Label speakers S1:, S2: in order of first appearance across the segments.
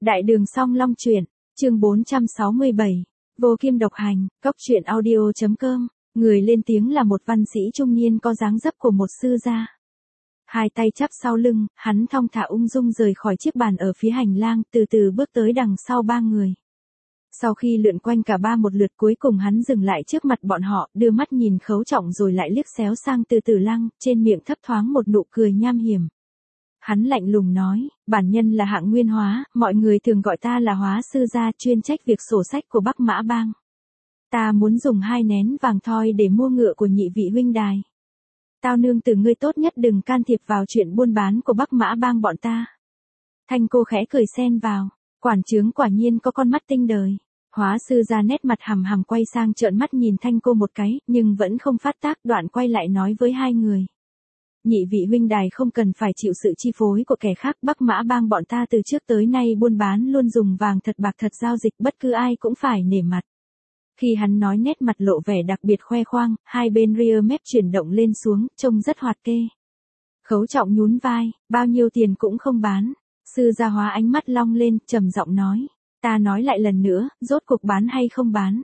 S1: Đại đường Song Long truyện, chương 467, Vô Kim độc hành, Cốc truyện audio.com, người lên tiếng là một văn sĩ trung niên có dáng dấp của một sư gia. Hai tay chắp sau lưng, hắn thong thả ung dung rời khỏi chiếc bàn ở phía hành lang, từ từ bước tới đằng sau ba người. Sau khi lượn quanh cả ba một lượt cuối cùng hắn dừng lại trước mặt bọn họ, đưa mắt nhìn Khấu Trọng rồi lại liếc xéo sang Từ Tử Lăng, trên miệng thấp thoáng một nụ cười nham hiểm. Hắn lạnh lùng nói, bản nhân là Hạng Nguyên Hóa, mọi người thường gọi ta là Hóa sư gia, chuyên trách việc sổ sách của Bắc Mã Bang. Ta muốn dùng 2 nén vàng thoi để mua ngựa của nhị vị huynh đài. Tao nương tử ngươi tốt nhất đừng can thiệp vào chuyện buôn bán của Bắc Mã Bang bọn ta. Thanh cô khẽ cười xen vào, quản trướng quả nhiên có con mắt tinh đời. Hóa sư gia nét mặt hằm hằm quay sang trợn mắt nhìn Thanh cô một cái, nhưng vẫn không phát tác, đoạn quay lại nói với hai người. Nhị vị huynh đài không cần phải chịu sự chi phối của kẻ khác, Bắc Mã Bang bọn ta từ trước tới nay buôn bán luôn dùng vàng thật bạc thật giao dịch, bất cứ ai cũng phải nể mặt. Khi hắn nói nét mặt lộ vẻ đặc biệt khoe khoang, hai bên ria mép chuyển động lên xuống, trông rất hoạt kê. Khấu Trọng nhún vai, bao nhiêu tiền cũng không bán. Sư gia Hóa ánh mắt long lên, trầm giọng nói, ta nói lại lần nữa, rốt cuộc bán hay không bán.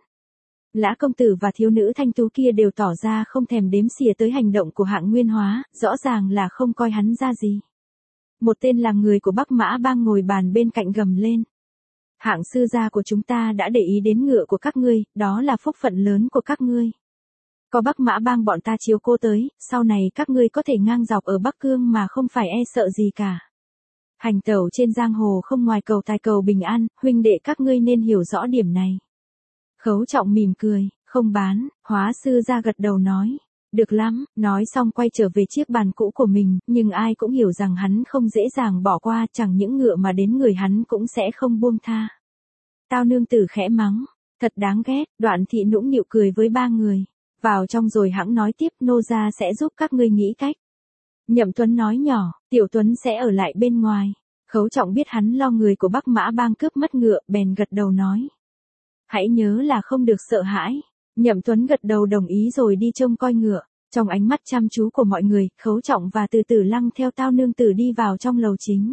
S1: Lã công tử và thiếu nữ thanh tú kia đều tỏ ra không thèm đếm xỉa tới hành động của Hạng Nguyên Hóa, rõ ràng là không coi hắn ra gì. Một tên là người của Bắc Mã Bang ngồi bàn bên cạnh gầm lên. Hạng sư gia của chúng ta đã để ý đến ngựa của các ngươi, đó là phúc phận lớn của các ngươi. Có Bắc Mã Bang bọn ta chiếu cố tới, sau này các ngươi có thể ngang dọc ở Bắc Cương mà không phải e sợ gì cả. Hành tẩu trên giang hồ không ngoài cầu tài cầu bình an, huynh đệ các ngươi nên hiểu rõ điểm này. Khấu Trọng mỉm cười, không bán. Hóa sư gia gật đầu nói, được lắm, nói xong quay trở về chiếc bàn cũ của mình, nhưng ai cũng hiểu rằng hắn không dễ dàng bỏ qua, chẳng những ngựa mà đến người hắn cũng sẽ không buông tha. Tao nương tử khẽ mắng, thật đáng ghét. Đoạn thị nũng nịu cười với ba người, vào trong rồi hẵng nói tiếp, nô gia sẽ giúp các ngươi nghĩ cách. Nhậm Tuấn nói nhỏ, Tiểu Tuấn sẽ ở lại bên ngoài. Khấu Trọng biết hắn lo người của Bắc Mã Bang cướp mất ngựa, bèn gật đầu nói, hãy nhớ là không được sợ hãi. Nhậm Tuấn gật đầu đồng ý rồi đi trông coi ngựa. Trong ánh mắt chăm chú của mọi người, Khấu Trọng và Từ Tử Lăng theo Tao nương tử đi vào trong lầu chính.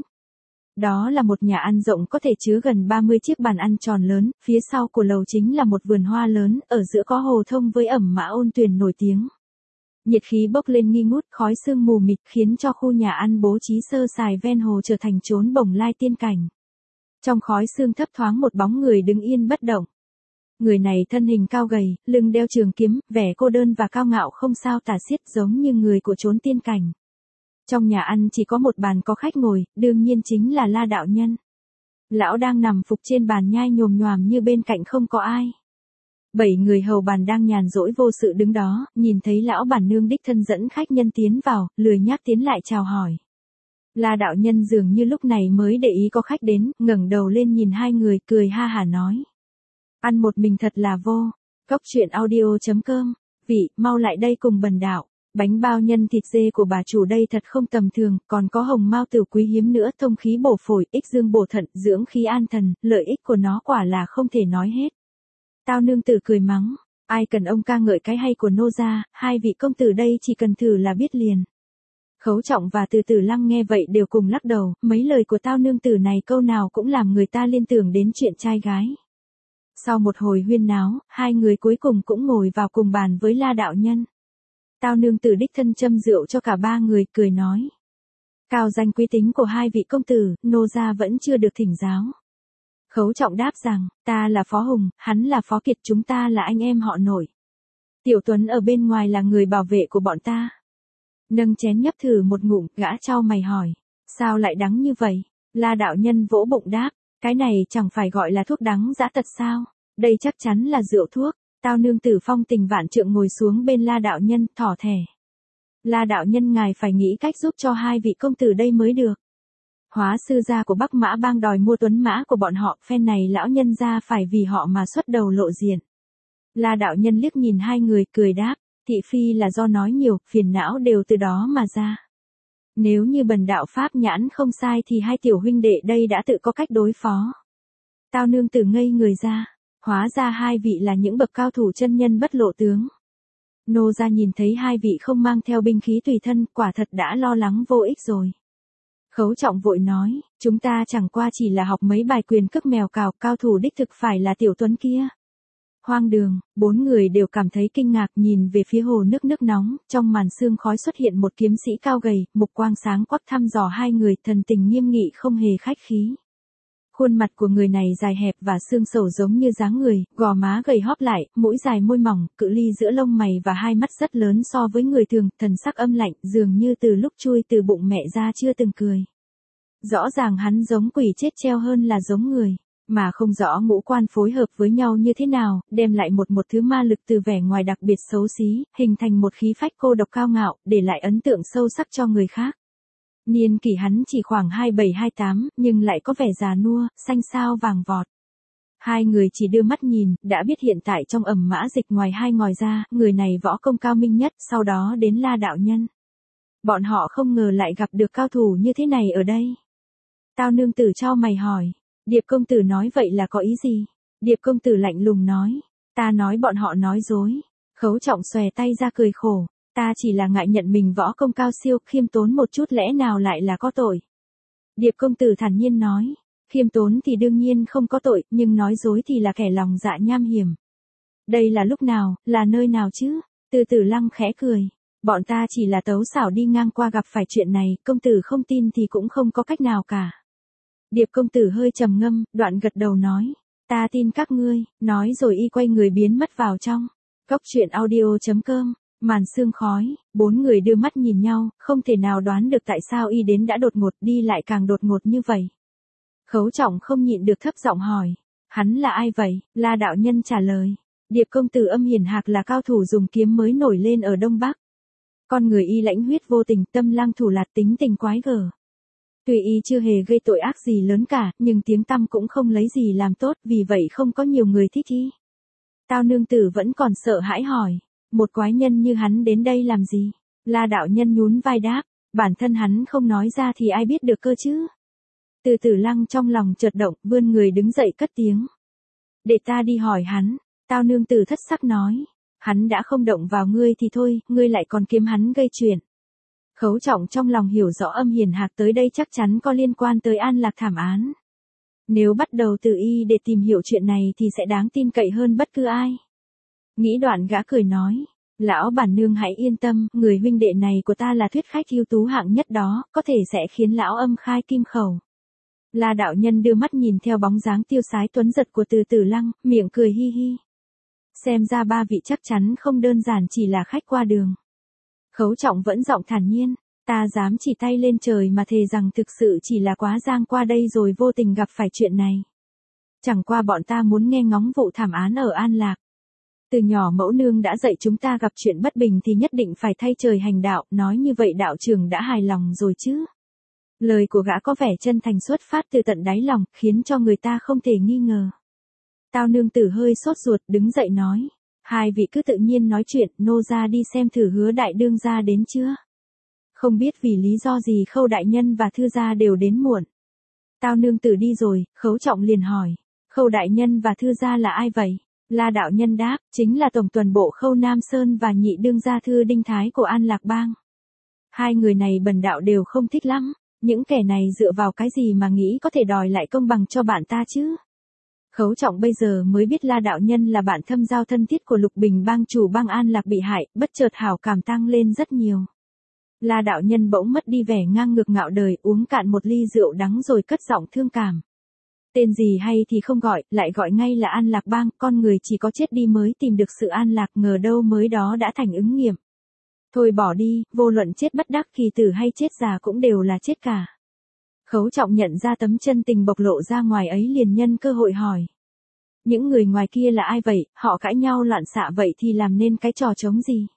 S1: Đó là một nhà ăn rộng có thể chứa gần 30 chiếc bàn ăn tròn lớn, phía sau của lầu chính là một vườn hoa lớn, ở giữa có hồ thông với ẩm mã ôn tuyền nổi tiếng. Nhiệt khí bốc lên nghi ngút, khói sương mù mịt khiến cho khu nhà ăn bố trí sơ sài ven hồ trở thành chốn bồng lai tiên cảnh. Trong khói sương thấp thoáng một bóng người đứng yên bất động. Người này thân hình cao gầy, lưng đeo trường kiếm, vẻ cô đơn và cao ngạo không sao tả xiết, giống như người của chốn tiên cảnh. Trong nhà ăn chỉ có một bàn có khách ngồi, đương nhiên chính là La đạo nhân. Lão đang nằm phục trên bàn nhai nhồm nhoàm như bên cạnh không có ai. 7 người hầu bàn đang nhàn rỗi vô sự đứng đó, nhìn thấy lão bản nương đích thân dẫn khách nhân tiến vào, lười nhác tiến lại chào hỏi. La đạo nhân dường như lúc này mới để ý có khách đến, ngẩng đầu lên nhìn hai người, cười ha hả nói. Ăn một mình thật là vô. Cốc truyện audio.com, vị, mau lại đây cùng bần đạo. Bánh bao nhân thịt dê của bà chủ đây thật không tầm thường, còn có hồng mao tử quý hiếm nữa, thông khí bổ phổi, ích dương bổ thận, dưỡng khí an thần, lợi ích của nó quả là không thể nói hết. Tao nương tử cười mắng, ai cần ông ca ngợi cái hay của nô gia, hai vị công tử đây chỉ cần thử là biết liền. Khấu Trọng và Từ Tử Lăng nghe vậy đều cùng lắc đầu, mấy lời của tao nương tử này câu nào cũng làm người ta liên tưởng đến chuyện trai gái. Sau một hồi huyên náo, hai người cuối cùng cũng ngồi vào cùng bàn với La đạo nhân. Tao nương tử đích thân châm rượu cho cả ba người, cười nói. Cao danh quý tính của hai vị công tử, nô gia vẫn chưa được thỉnh giáo. Khấu Trọng đáp rằng, ta là Phó Hùng, hắn là Phó Kiệt, chúng ta là anh em họ nội. Tiểu Tuấn ở bên ngoài là người bảo vệ của bọn ta. Nâng chén nhấp thử một ngụm, gã chau mày hỏi, sao lại đắng như vậy? La đạo nhân vỗ bụng đáp, cái này chẳng phải gọi là thuốc đắng dã tật sao? Đây chắc chắn là rượu thuốc. Tao nương tử phong tình vạn trượng ngồi xuống bên La đạo nhân, thỏ thẻ. La đạo nhân ngài phải nghĩ cách giúp cho hai vị công tử đây mới được. Hóa sư gia của Bắc Mã Bang đòi mua tuấn mã của bọn họ, phen này lão nhân gia phải vì họ mà xuất đầu lộ diện. La đạo nhân liếc nhìn hai người, cười đáp, thị phi là do nói nhiều, phiền não đều từ đó mà ra. Nếu như bần đạo pháp nhãn không sai thì hai tiểu huynh đệ đây đã tự có cách đối phó. Tao nương tử ngây người ra, hóa ra hai vị là những bậc cao thủ chân nhân bất lộ tướng. Nô gia nhìn thấy hai vị không mang theo binh khí tùy thân, quả thật đã lo lắng vô ích rồi. Khấu Trọng vội nói, chúng ta chẳng qua chỉ là học mấy bài quyền cước mèo cào, cao thủ đích thực phải là Tiểu Tuấn kia. Hoang đường, bốn người đều cảm thấy kinh ngạc nhìn về phía hồ nước nước nóng, trong màn sương khói xuất hiện một kiếm sĩ cao gầy, mục quang sáng quắc thăm dò hai người, thần tình nghiêm nghị không hề khách khí. Khuôn mặt của người này dài hẹp và xương sầu giống như dáng người, gò má gầy hóp lại, mũi dài môi mỏng, cự ly giữa lông mày và hai mắt rất lớn so với người thường, thần sắc âm lạnh, dường như từ lúc chui từ bụng mẹ ra chưa từng cười. Rõ ràng hắn giống quỷ chết treo hơn là giống người, mà không rõ ngũ quan phối hợp với nhau như thế nào, đem lại một thứ ma lực từ vẻ ngoài đặc biệt xấu xí, hình thành một khí phách cô độc cao ngạo, để lại ấn tượng sâu sắc cho người khác. Niên kỷ hắn chỉ khoảng 27-28, nhưng lại có vẻ già nua, xanh xao vàng vọt. Hai người chỉ đưa mắt nhìn, đã biết hiện tại trong ẩm mã dịch ngoài hai ngòi ra, người này võ công cao minh nhất, sau đó đến La đạo nhân. Bọn họ không ngờ lại gặp được cao thủ như thế này ở đây. Tao nương tử chau mày hỏi, Điệp công tử nói vậy là có ý gì? Điệp công tử lạnh lùng nói, ta nói bọn họ nói dối. Khấu Trọng xòe tay ra cười khổ, ta chỉ là ngại nhận mình võ công cao siêu, khiêm tốn một chút lẽ nào lại là có tội. Điệp công tử thản nhiên nói, khiêm tốn thì đương nhiên không có tội, nhưng nói dối thì là kẻ lòng dạ nham hiểm. Đây là lúc nào, là nơi nào chứ? Từ Tử Lăng khẽ cười, bọn ta chỉ là tấu xảo đi ngang qua gặp phải chuyện này, công tử không tin thì cũng không có cách nào cả. Điệp công tử hơi trầm ngâm, đoạn gật đầu nói, ta tin các ngươi, nói rồi y quay người biến mất vào trong. Cốc truyện audio.com, màn sương khói, bốn người đưa mắt nhìn nhau, không thể nào đoán được tại sao y đến đã đột ngột đi lại càng đột ngột như vậy. Khấu Trọng không nhịn được thấp giọng hỏi, hắn là ai vậy? La đạo nhân trả lời, Điệp công tử âm hiển hạc là cao thủ dùng kiếm mới nổi lên ở Đông Bắc. Con người y lãnh huyết vô tình, tâm lang thủ lạt, tính tình quái gở. Tuy y chưa hề gây tội ác gì lớn cả, nhưng tiếng tăm cũng không lấy gì làm tốt, vì vậy không có nhiều người thích y. Tao nương tử vẫn còn sợ hãi hỏi, một quái nhân như hắn đến đây làm gì? La đạo nhân nhún vai đáp, bản thân hắn không nói ra thì ai biết được cơ chứ? Từ Tử Lăng trong lòng chợt động, vươn người đứng dậy cất tiếng. Để ta đi hỏi hắn. Tao nương tử thất sắc nói, hắn đã không động vào ngươi thì thôi, ngươi lại còn kiếm hắn gây chuyện. Khấu Trọng trong lòng hiểu rõ âm hiền hạc tới đây chắc chắn có liên quan tới An Lạc thảm án. Nếu bắt đầu từ y để tìm hiểu chuyện này thì sẽ đáng tin cậy hơn bất cứ ai. Nghĩ đoạn gã cười nói, lão bản nương hãy yên tâm, người huynh đệ này của ta là thuyết khách ưu tú hạng nhất đó, có thể sẽ khiến lão âm khai kim khẩu. La đạo nhân đưa mắt nhìn theo bóng dáng tiêu sái tuấn giật của Từ Tử Lăng, miệng cười hi hi. Xem ra ba vị chắc chắn không đơn giản chỉ là khách qua đường. Khấu Trọng vẫn giọng thản nhiên, ta dám chỉ tay lên trời mà thề rằng thực sự chỉ là quá giang qua đây rồi vô tình gặp phải chuyện này. Chẳng qua bọn ta muốn nghe ngóng vụ thảm án ở An Lạc. Từ nhỏ mẫu nương đã dạy chúng ta gặp chuyện bất bình thì nhất định phải thay trời hành đạo, nói như vậy đạo trưởng đã hài lòng rồi chứ. Lời của gã có vẻ chân thành xuất phát từ tận đáy lòng, khiến cho người ta không thể nghi ngờ. Tao nương tử hơi sốt ruột đứng dậy nói, hai vị cứ tự nhiên nói chuyện, nô ra đi xem thử Hứa đại đương gia đến chưa. Không biết vì lý do gì Khâu đại nhân và Thư gia đều đến muộn. Tao nương tử đi rồi, Khấu Trọng liền hỏi, Khâu đại nhân và Thư gia là ai vậy? La đạo nhân đáp, chính là tổng tuần bộ Khâu Nam Sơn và nhị đương gia Thư Đinh Thái của An Lạc Bang. Hai người này bần đạo đều không thích lắm, những kẻ này dựa vào cái gì mà nghĩ có thể đòi lại công bằng cho bạn ta chứ? Khấu Trọng bây giờ mới biết La đạo nhân là bạn thâm giao thân thiết của Lục Bình bang chủ bang An Lạc bị hại, bất chợt hảo cảm tăng lên rất nhiều. La đạo nhân bỗng mất đi vẻ ngang ngược ngạo đời, uống cạn một ly rượu đắng rồi cất giọng thương cảm. Tên gì hay thì không gọi, lại gọi ngay là An Lạc Bang, con người chỉ có chết đi mới tìm được sự an lạc, ngờ đâu mới đó đã thành ứng nghiệm. Thôi bỏ đi, vô luận chết bất đắc kỳ tử hay chết già cũng đều là chết cả. Khấu Trọng nhận ra tấm chân tình bộc lộ ra ngoài ấy liền nhân cơ hội hỏi. Những người ngoài kia là ai vậy, họ cãi nhau loạn xạ vậy thì làm nên cái trò trống gì?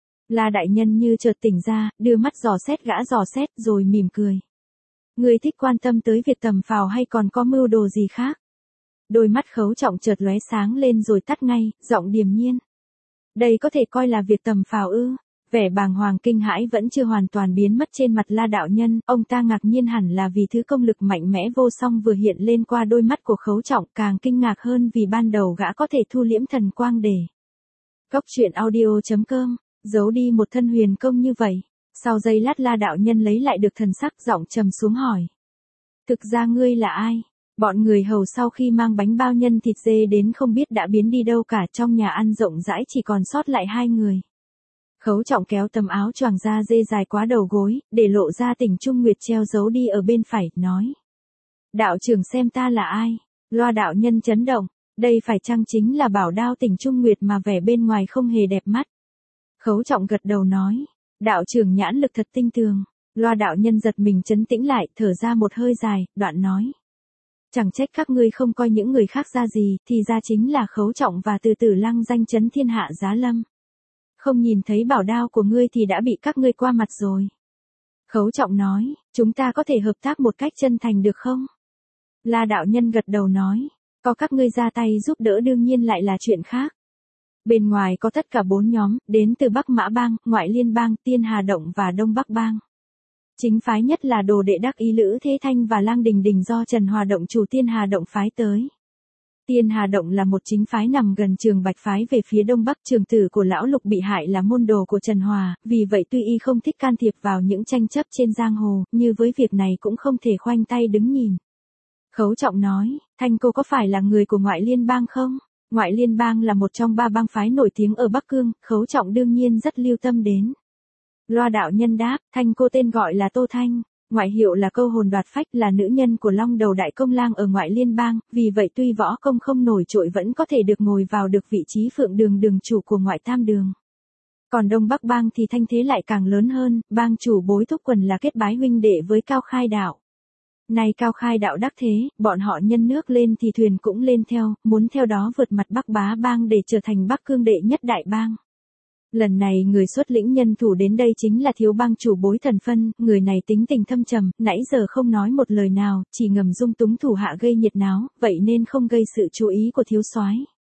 S1: La đại nhân như chợt tỉnh ra, đưa mắt dò xét gã dò xét rồi mỉm cười. Người thích quan tâm tới việc tầm phào hay còn có mưu đồ gì khác? Đôi mắt Khấu Trọng chợt lóe sáng lên rồi tắt ngay, giọng điềm nhiên. Đây có thể coi là việc tầm phào ư? Vẻ bàng hoàng kinh hãi vẫn chưa hoàn toàn biến mất trên mặt La đạo nhân, ông ta ngạc nhiên hẳn là vì thứ công lực mạnh mẽ vô song vừa hiện lên qua đôi mắt của Khấu Trọng, càng kinh ngạc hơn vì ban đầu gã có thể thu liễm thần quang để. Cốc truyện audio.com, giấu đi một thân huyền công như vậy. Sau giây lát La đạo nhân lấy lại được thần sắc, giọng trầm xuống hỏi. Thực ra ngươi là ai? Bọn người hầu sau khi mang bánh bao nhân thịt dê đến không biết đã biến đi đâu cả, trong nhà ăn rộng rãi chỉ còn sót lại hai người. Khấu Trọng kéo tấm áo choàng da dê dài quá đầu gối, để lộ ra Tỉnh Trung Nguyệt treo giấu đi ở bên phải, nói. Đạo trưởng xem ta là ai? Loa đạo nhân chấn động, đây phải chăng chính là bảo đao Tỉnh Trung Nguyệt mà vẻ bên ngoài không hề đẹp mắt? Khấu Trọng gật đầu nói, đạo trưởng nhãn lực thật tinh tường. Loa đạo nhân giật mình trấn tĩnh lại, thở ra một hơi dài, đoạn nói. Chẳng trách các ngươi không coi những người khác ra gì, thì ra chính là Khấu Trọng và Từ Tử Lăng danh chấn thiên hạ giá lâm. Không nhìn thấy bảo đao của ngươi thì đã bị các ngươi qua mặt rồi. Khấu Trọng nói, chúng ta có thể hợp tác một cách chân thành được không? La đạo nhân gật đầu nói, có các ngươi ra tay giúp đỡ đương nhiên lại là chuyện khác. Bên ngoài có tất cả 4 nhóm, đến từ Bắc Mã Bang, Ngoại Liên Bang, Tiên Hà Động và Đông Bắc Bang. Chính phái nhất là đồ đệ đắc ý Lữ Thế Thanh và Lang Đình Đình do Trần Hòa Động chủ Tiên Hà Động phái tới. Tiên Hà Động là một chính phái nằm gần Trường Bạch phái về phía đông bắc, trường tử của lão Lục bị hại là môn đồ của Trần Hòa, vì vậy tuy y không thích can thiệp vào những tranh chấp trên giang hồ, như với việc này cũng không thể khoanh tay đứng nhìn. Khấu Trọng nói, Thanh cô có phải là người của Ngoại Liên Bang không? Ngoại Liên Bang là một trong 3 bang phái nổi tiếng ở Bắc Cương, Khấu Trọng đương nhiên rất lưu tâm đến. Loa đạo nhân đáp, Thanh cô tên gọi là Tô Thanh, ngoại hiệu là Câu Hồn Đoạt Phách, là nữ nhân của Long Đầu Đại Công Lang ở Ngoại Liên Bang, vì vậy tuy võ công không nổi trội vẫn có thể được ngồi vào được vị trí Phượng Đường đường chủ của Ngoại Tam Đường. Còn Đông Bắc Bang thì thanh thế lại càng lớn hơn, bang chủ Bối Thúc Quần là kết bái huynh đệ với Cao Khai Đạo. Nay Cao Khai Đạo đắc thế, bọn họ nhân nước lên thì thuyền cũng lên theo, muốn theo đó vượt mặt Bắc Bá Bang để trở thành Bắc Cương đệ nhất đại bang. Lần này người xuất lĩnh nhân thủ đến đây chính là thiếu bang chủ Bối Thần Phân, người này tính tình thâm trầm, nãy giờ không nói một lời nào, chỉ ngầm dung túng thủ hạ gây nhiệt náo, vậy nên không gây sự chú ý của thiếu soái.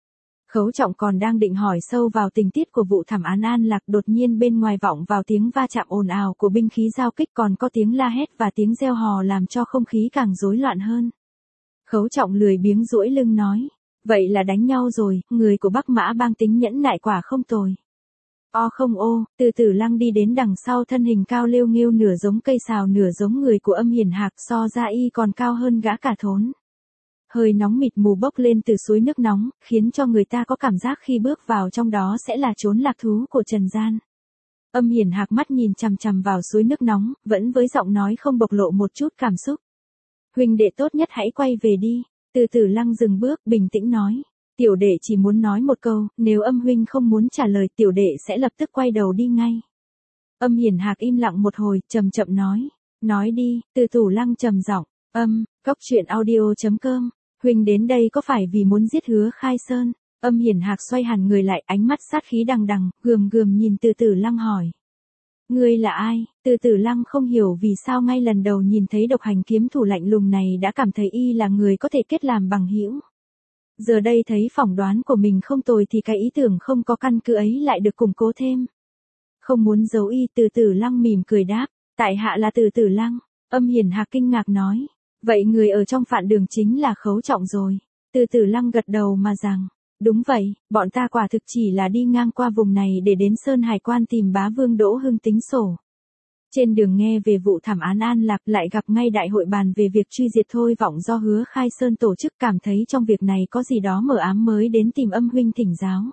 S1: Khấu Trọng còn đang định hỏi sâu vào tình tiết của vụ thảm án An Lạc, đột nhiên bên ngoài vọng vào tiếng va chạm ồn ào của binh khí giao kích, còn có tiếng la hét và tiếng reo hò làm cho không khí càng rối loạn hơn. Khấu Trọng lười biếng duỗi lưng nói, vậy là đánh nhau rồi, người của Bắc Mã Bang tính nhẫn nại quả không tồi. Không ô, Từ Tử Lăng đi đến đằng sau, thân hình cao lêu nghêu, nửa giống cây sào nửa giống người của Âm Hiển Hạc, so ra y còn cao hơn gã cả thốn. Hơi nóng mịt mù bốc lên từ suối nước nóng, khiến cho người ta có cảm giác khi bước vào trong đó sẽ là chốn lạc thú của trần gian. Âm Hiển Hạc mắt nhìn chằm chằm vào suối nước nóng, vẫn với giọng nói không bộc lộ một chút cảm xúc. Huynh đệ tốt nhất hãy quay về đi. Từ Tử Lăng dừng bước, bình tĩnh nói. Tiểu đệ chỉ muốn nói một câu, nếu Âm huynh không muốn trả lời, tiểu đệ sẽ lập tức quay đầu đi ngay. Âm Hiển Hạc im lặng một hồi, chậm chậm nói. Nói đi. Từ Tử Lăng trầm giọng. Cóc truyện audio.com. Huynh đến đây có phải vì muốn giết Hứa Khai Sơn? Âm Hiển Hạc xoay hẳn người lại, ánh mắt sát khí đằng đằng, gườm gườm nhìn Từ Tử Lăng hỏi. Ngươi là ai? Từ Tử Lăng không hiểu vì sao ngay lần đầu nhìn thấy độc hành kiếm thủ lạnh lùng này đã cảm thấy y là người có thể kết làm bằng hữu. Giờ đây thấy phỏng đoán của mình không tồi thì cái ý tưởng không có căn cứ ấy lại được củng cố thêm. Không muốn giấu y, Từ Tử Lăng mỉm cười đáp, tại hạ là Từ Tử Lăng. Âm Hiển Hạc kinh ngạc nói, vậy người ở trong Phạn Đường chính là Khấu Trọng rồi. Từ Tử Lăng gật đầu mà rằng, đúng vậy, bọn ta quả thực chỉ là đi ngang qua vùng này để đến Sơn Hải Quan tìm bá vương Đỗ Hưng tính sổ. Trên đường nghe về vụ thảm án An Lạc, lại gặp ngay đại hội bàn về việc truy diệt Thôi Vọng do Hứa Khai Sơn tổ chức, cảm thấy trong việc này có gì đó mờ ám mới đến tìm Âm huynh thỉnh giáo.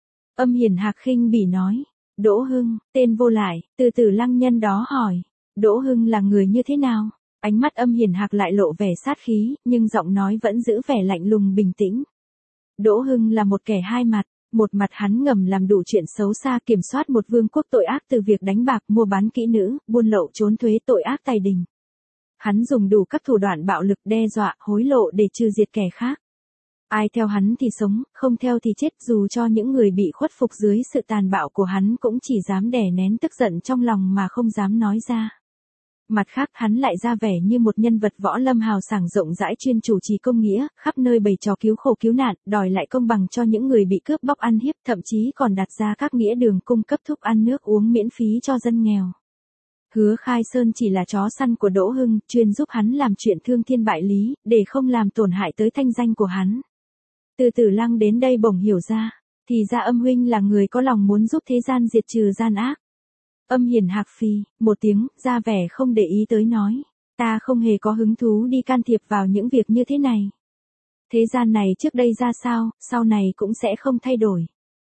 S1: Âm Hiển Hạc khinh bỉ nói, Đỗ Hưng, tên vô lại. Từ Tử Lăng nhân đó hỏi, Đỗ Hưng là người như thế nào? Ánh mắt Âm Hiển Hạc lại lộ vẻ sát khí, nhưng giọng nói vẫn giữ vẻ lạnh lùng bình tĩnh. Đỗ Hưng là một kẻ hai mặt. Một mặt hắn ngầm làm đủ chuyện xấu xa, kiểm soát một vương quốc tội ác từ việc đánh bạc, mua bán kỹ nữ, buôn lậu, trốn thuế, tội ác tày đình. Hắn dùng đủ các thủ đoạn bạo lực, đe dọa, hối lộ để trừ diệt kẻ khác. Ai theo hắn thì sống, không theo thì chết, dù cho những người bị khuất phục dưới sự tàn bạo của hắn cũng chỉ dám đè nén tức giận trong lòng mà không dám nói ra. Mặt khác hắn lại ra vẻ như một nhân vật võ lâm hào sảng rộng rãi chuyên chủ trì công nghĩa, khắp nơi bày trò cứu khổ cứu nạn, đòi lại công bằng cho những người bị cướp bóc ăn hiếp, thậm chí còn đặt ra các nghĩa đường cung cấp thức ăn nước uống miễn phí cho dân nghèo. Hứa Khai Sơn chỉ là chó săn của Đỗ Hưng, chuyên giúp hắn làm chuyện thương thiên bại lý, để không làm tổn hại tới thanh danh của hắn. Từ Tử Lăng đến đây bỗng hiểu ra, thì ra Âm huynh là người có lòng muốn giúp thế gian diệt trừ gian ác. Âm Hiền Hạc phì một tiếng, ra vẻ không để ý tới nói. Ta không hề có hứng thú đi can thiệp vào những việc như thế này. Thế gian này trước đây ra sao, sau này cũng sẽ không thay đổi.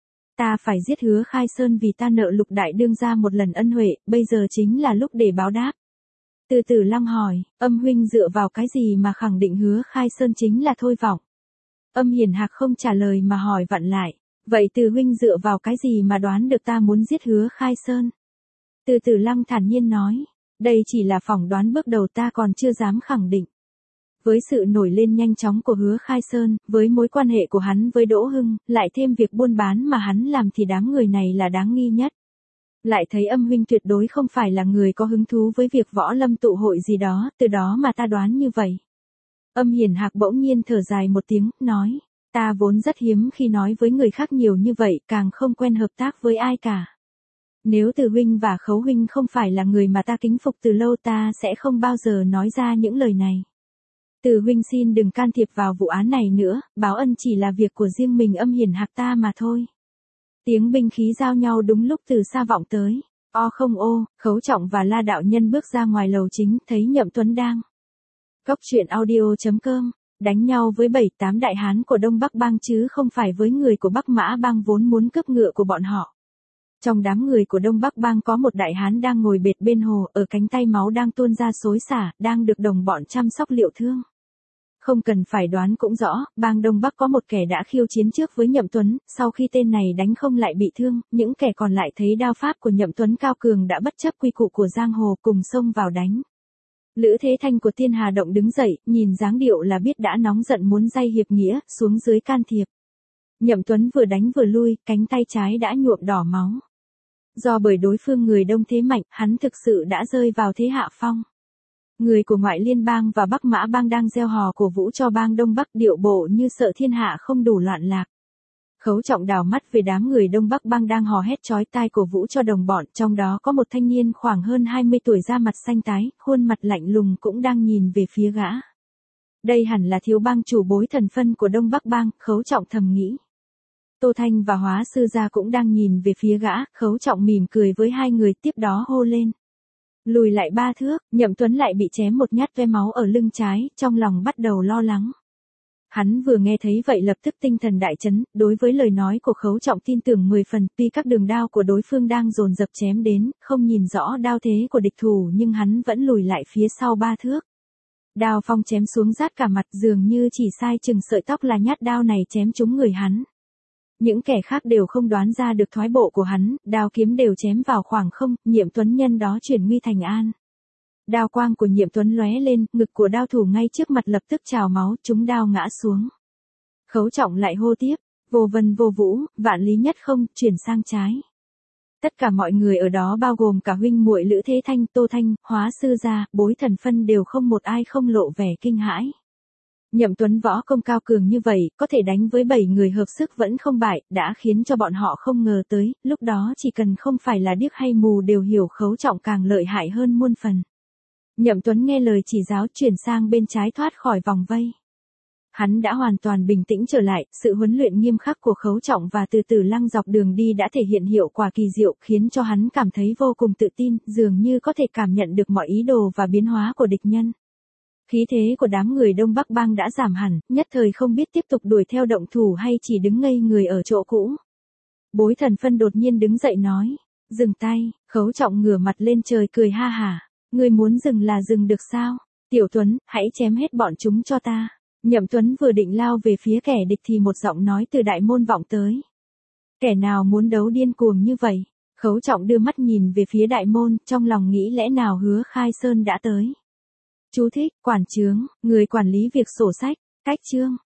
S1: Ta phải giết Hứa Khai Sơn vì ta nợ Lục đại đương gia một lần ân huệ, bây giờ chính là lúc để báo đáp. Từ Tử Lăng hỏi, Âm huynh dựa vào cái gì mà khẳng định Hứa Khai Sơn chính là Thôi Vọng? Âm Hiền Hạc không trả lời mà hỏi vặn lại, vậy Từ huynh dựa vào cái gì mà đoán được ta muốn giết Hứa Khai Sơn? Từ Tử Lăng thản nhiên nói, đây chỉ là phỏng đoán bước đầu, ta còn chưa dám khẳng định. Với sự nổi lên nhanh chóng của Hứa Khai Sơn, với mối quan hệ của hắn với Đỗ Hưng, lại thêm việc buôn bán mà hắn làm thì đám người này là đáng nghi nhất. Lại thấy Âm huynh tuyệt đối không phải là người có hứng thú với việc võ lâm tụ hội gì đó, từ đó mà ta đoán như vậy. Âm Hiền Hạc bỗng nhiên thở dài một tiếng, nói, ta vốn rất hiếm khi nói với người khác nhiều như vậy, càng không quen hợp tác với ai cả. Nếu Từ huynh và Khấu huynh không phải là người mà ta kính phục từ lâu, ta sẽ không bao giờ nói ra những lời này. Từ huynh xin đừng can thiệp vào vụ án này nữa, báo ân chỉ là việc của riêng mình Âm Hiền Hạc ta mà thôi. Tiếng binh khí giao nhau đúng lúc từ xa vọng tới. O không ô, Khấu Trọng và La đạo nhân bước ra ngoài lầu chính, thấy Nhậm Tuấn đang. Cốc truyện audio.com, đánh nhau với 7-8 đại hán của Đông Bắc Bang chứ không phải với người của Bắc Mã Bang vốn muốn cướp ngựa của bọn họ. Trong đám người của Đông Bắc Bang có một đại hán đang ngồi bệt bên hồ, ở cánh tay máu đang tuôn ra xối xả, đang được đồng bọn chăm sóc liệu thương. Không cần phải đoán cũng rõ, bang Đông Bắc có một kẻ đã khiêu chiến trước với Nhậm Tuấn, sau khi tên này đánh không lại bị thương, những kẻ còn lại thấy đao pháp của Nhậm Tuấn cao cường đã bất chấp quy củ của giang hồ cùng xông vào đánh. Lữ Thế Thanh của Thiên Hà Động đứng dậy, nhìn dáng điệu là biết đã nóng giận muốn day hiệp nghĩa, xuống dưới can thiệp. Nhậm Tuấn vừa đánh vừa lui, cánh tay trái đã nhuộm đỏ máu. Do bởi đối phương người đông thế mạnh, hắn thực sự đã rơi vào thế hạ phong. Người của ngoại liên bang và Bắc Mã Bang đang gieo hò cổ vũ cho bang Đông Bắc, điệu bộ như sợ thiên hạ không đủ loạn lạc. Khấu Trọng đảo mắt về đám người Đông Bắc Bang đang hò hét chói tai cổ vũ cho đồng bọn, trong đó có một thanh niên khoảng hơn 20 tuổi da mặt xanh tái, khuôn mặt lạnh lùng cũng đang nhìn về phía gã. Đây hẳn là thiếu bang chủ Bối Thần Phân của Đông Bắc Bang, Khấu Trọng thầm nghĩ. Tô Thanh và Hóa Sư gia cũng đang nhìn về phía gã, Khấu Trọng mỉm cười với hai người, tiếp đó hô lên. Lùi lại 3 thước, Nhậm Tuấn lại bị chém một nhát ve máu ở lưng trái, trong lòng bắt đầu lo lắng. Hắn vừa nghe thấy vậy lập tức tinh thần đại chấn, đối với lời nói của Khấu Trọng tin tưởng 10 phần, tuy các đường đao của đối phương đang dồn dập chém đến, không nhìn rõ đao thế của địch thủ nhưng hắn vẫn lùi lại phía sau 3 thước. Đao phong chém xuống rát cả mặt, dường như chỉ sai chừng sợi tóc là nhát đao này chém trúng người hắn. Những kẻ khác đều không đoán ra được thoái bộ của hắn, đao kiếm đều chém vào khoảng không, Nhiệm Tuấn nhân đó chuyển nguy thành an. Đao quang của Nhiệm Tuấn lóe lên, ngực của đao thủ ngay trước mặt lập tức trào máu, trúng đao ngã xuống. Khấu Trọng lại hô tiếp, vô vân vô vũ, vạn lý nhất không, chuyển sang trái. Tất cả mọi người ở đó bao gồm cả huynh muội Lữ Thế Thanh, Tô Thanh, Hóa Sư gia, Bối Thần Phân đều không một ai không lộ vẻ kinh hãi. Nhậm Tuấn võ công cao cường như vậy, có thể đánh với 7 người hợp sức vẫn không bại, đã khiến cho bọn họ không ngờ tới, lúc đó chỉ cần không phải là điếc hay mù đều hiểu Khấu Trọng càng lợi hại hơn muôn phần. Nhậm Tuấn nghe lời chỉ giáo chuyển sang bên trái thoát khỏi vòng vây. Hắn đã hoàn toàn bình tĩnh trở lại, sự huấn luyện nghiêm khắc của Khấu Trọng và Từ Tử Lăng dọc đường đi đã thể hiện hiệu quả kỳ diệu, khiến cho hắn cảm thấy vô cùng tự tin, dường như có thể cảm nhận được mọi ý đồ và biến hóa của địch nhân. Khí thế của đám người Đông Bắc Bang đã giảm hẳn, nhất thời không biết tiếp tục đuổi theo động thủ hay chỉ đứng ngây người ở chỗ cũ. Bối Thần Phân đột nhiên đứng dậy nói, dừng tay. Khấu Trọng ngửa mặt lên trời cười ha hả, ngươi muốn dừng là dừng được sao? Tiểu Tuấn, hãy chém hết bọn chúng cho ta. Nhậm Tuấn vừa định lao về phía kẻ địch thì một giọng nói từ đại môn vọng tới. Kẻ nào muốn đấu điên cuồng như vậy? Khấu Trọng đưa mắt nhìn về phía đại môn, trong lòng nghĩ lẽ nào Hứa Khai Sơn đã tới. Chú thích, quản chướng, người quản lý việc sổ sách, cách chương.